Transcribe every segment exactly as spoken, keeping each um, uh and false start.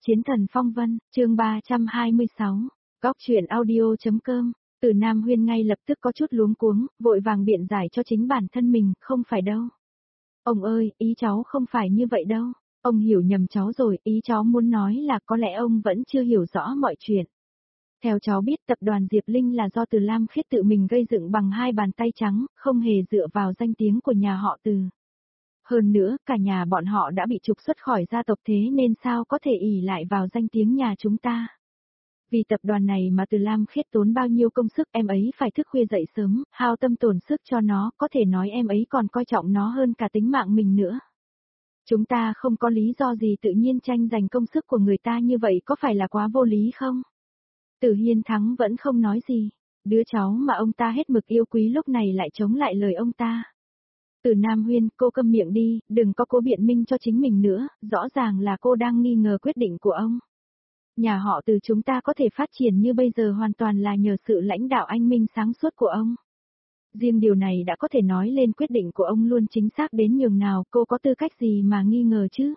Chiến thần phong vân, chương ba trăm hai mươi sáu, Góc truyện audio.com, Từ Nam Huyên ngay lập tức có chút luống cuống, vội vàng biện giải cho chính bản thân mình, không phải đâu. Ông ơi, ý cháu không phải như vậy đâu, ông hiểu nhầm cháu rồi, ý cháu muốn nói là có lẽ ông vẫn chưa hiểu rõ mọi chuyện. Theo cháu biết tập đoàn Diệp Linh là do Từ Lam Khiết tự mình gây dựng bằng hai bàn tay trắng, không hề dựa vào danh tiếng của nhà họ Từ. Hơn nữa, cả nhà bọn họ đã bị trục xuất khỏi gia tộc thế nên sao có thể ỷ lại vào danh tiếng nhà chúng ta. Vì tập đoàn này mà Từ Lam Khiết tốn bao nhiêu công sức em ấy phải thức khuya dậy sớm, hao tâm tổn sức cho nó, có thể nói em ấy còn coi trọng nó hơn cả tính mạng mình nữa. Chúng ta không có lý do gì tự nhiên tranh giành công sức của người ta như vậy có phải là quá vô lý không? Từ Hiên Thắng vẫn không nói gì, đứa cháu mà ông ta hết mực yêu quý lúc này lại chống lại lời ông ta. Từ Nam Huyên, cô câm miệng đi, đừng có cố biện minh cho chính mình nữa, rõ ràng là cô đang nghi ngờ quyết định của ông. Nhà họ Từ chúng ta có thể phát triển như bây giờ hoàn toàn là nhờ sự lãnh đạo anh minh sáng suốt của ông. Riêng điều này đã có thể nói lên quyết định của ông luôn chính xác đến nhường nào, cô có tư cách gì mà nghi ngờ chứ?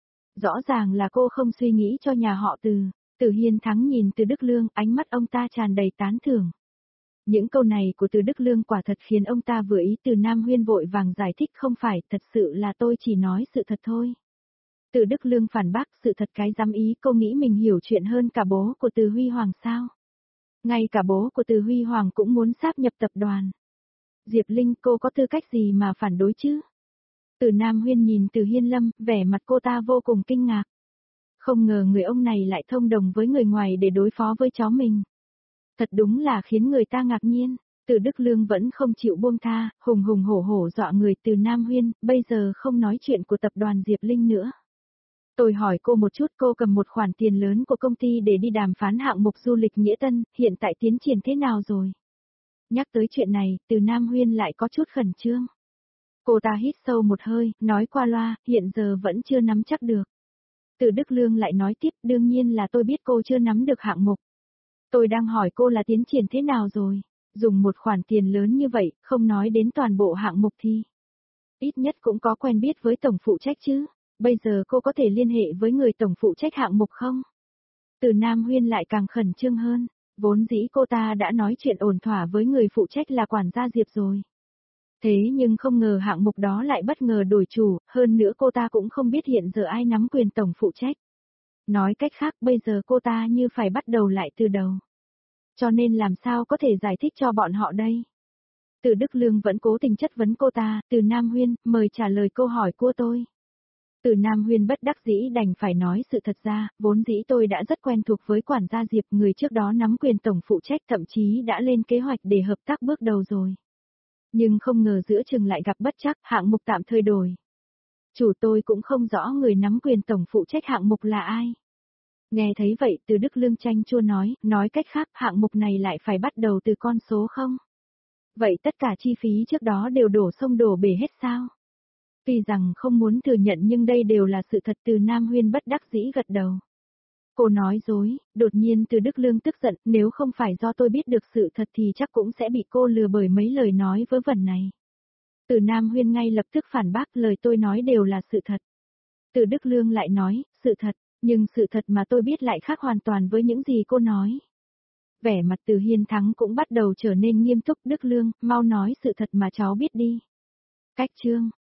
Rõ ràng là cô không suy nghĩ cho nhà họ Từ. Từ Hiên Thắng nhìn Từ Đức Lương, ánh mắt ông ta tràn đầy tán thưởng. Những câu này của Từ Đức Lương quả thật khiến ông ta vừa ý. Từ Nam Huyên vội vàng giải thích, không phải, thật sự là tôi chỉ nói sự thật thôi. Từ Đức Lương phản bác, sự thật cái dám ý, cô nghĩ mình hiểu chuyện hơn cả bố của Từ Huy Hoàng sao? Ngay cả bố của Từ Huy Hoàng cũng muốn sáp nhập tập đoàn. Diệp Linh, cô có tư cách gì mà phản đối chứ? Từ Nam Huyên nhìn Từ Hiên Lâm, vẻ mặt cô ta vô cùng kinh ngạc. Không ngờ người ông này lại thông đồng với người ngoài để đối phó với cháu mình. Thật đúng là khiến người ta ngạc nhiên. Từ Đức Lương vẫn không chịu buông tha, hùng hùng hổ hổ dọa người. Từ Nam Huyên, bây giờ không nói chuyện của tập đoàn Diệp Linh nữa. Tôi hỏi cô một chút, cô cầm một khoản tiền lớn của công ty để đi đàm phán hạng mục du lịch Nghĩa Tân, hiện tại tiến triển thế nào rồi? Nhắc tới chuyện này, Từ Nam Huyên lại có chút khẩn trương. Cô ta hít sâu một hơi, nói qua loa, hiện giờ vẫn chưa nắm chắc được. Từ Đức Lương lại nói tiếp, đương nhiên là tôi biết cô chưa nắm được hạng mục. Tôi đang hỏi cô là tiến triển thế nào rồi, dùng một khoản tiền lớn như vậy, không nói đến toàn bộ hạng mục thì ít nhất cũng có quen biết với tổng phụ trách chứ, bây giờ cô có thể liên hệ với người tổng phụ trách hạng mục không? Từ Nam Huyên lại càng khẩn trương hơn, vốn dĩ cô ta đã nói chuyện ổn thỏa với người phụ trách là quản gia Diệp rồi. Thế nhưng không ngờ hạng mục đó lại bất ngờ đổi chủ, hơn nữa cô ta cũng không biết hiện giờ ai nắm quyền tổng phụ trách. Nói cách khác bây giờ cô ta như phải bắt đầu lại từ đầu. Cho nên làm sao có thể giải thích cho bọn họ đây? Từ Đức Lương vẫn cố tình chất vấn cô ta, Từ Nam Huyên, mời trả lời câu hỏi của tôi. Từ Nam Huyên bất đắc dĩ đành phải nói sự thật ra, vốn dĩ tôi đã rất quen thuộc với quản gia Diệp, người trước đó nắm quyền tổng phụ trách, thậm chí đã lên kế hoạch để hợp tác bước đầu rồi. Nhưng không ngờ giữa chừng lại gặp bất trắc, hạng mục tạm thời đổi. Chủ tôi cũng không rõ người nắm quyền tổng phụ trách hạng mục là ai. Nghe thấy vậy, Từ Đức Lương chanh chua nói, nói cách khác hạng mục này lại phải bắt đầu từ con số không? Vậy tất cả chi phí trước đó đều đổ sông đổ bể hết sao? Tuy rằng không muốn thừa nhận nhưng đây đều là sự thật. Từ Nam Huyên bất đắc dĩ gật đầu. Cô nói dối, đột nhiên Từ Đức Lương tức giận, nếu không phải do tôi biết được sự thật thì chắc cũng sẽ bị cô lừa bởi mấy lời nói vớ vẩn này. Từ Nam Huyên ngay lập tức phản bác, lời tôi nói đều là sự thật. Từ Đức Lương lại nói, sự thật, nhưng sự thật mà tôi biết lại khác hoàn toàn với những gì cô nói. Vẻ mặt Từ Hiên Thắng cũng bắt đầu trở nên nghiêm túc. Đức Lương, mau nói sự thật mà cháu biết đi. Cách chương,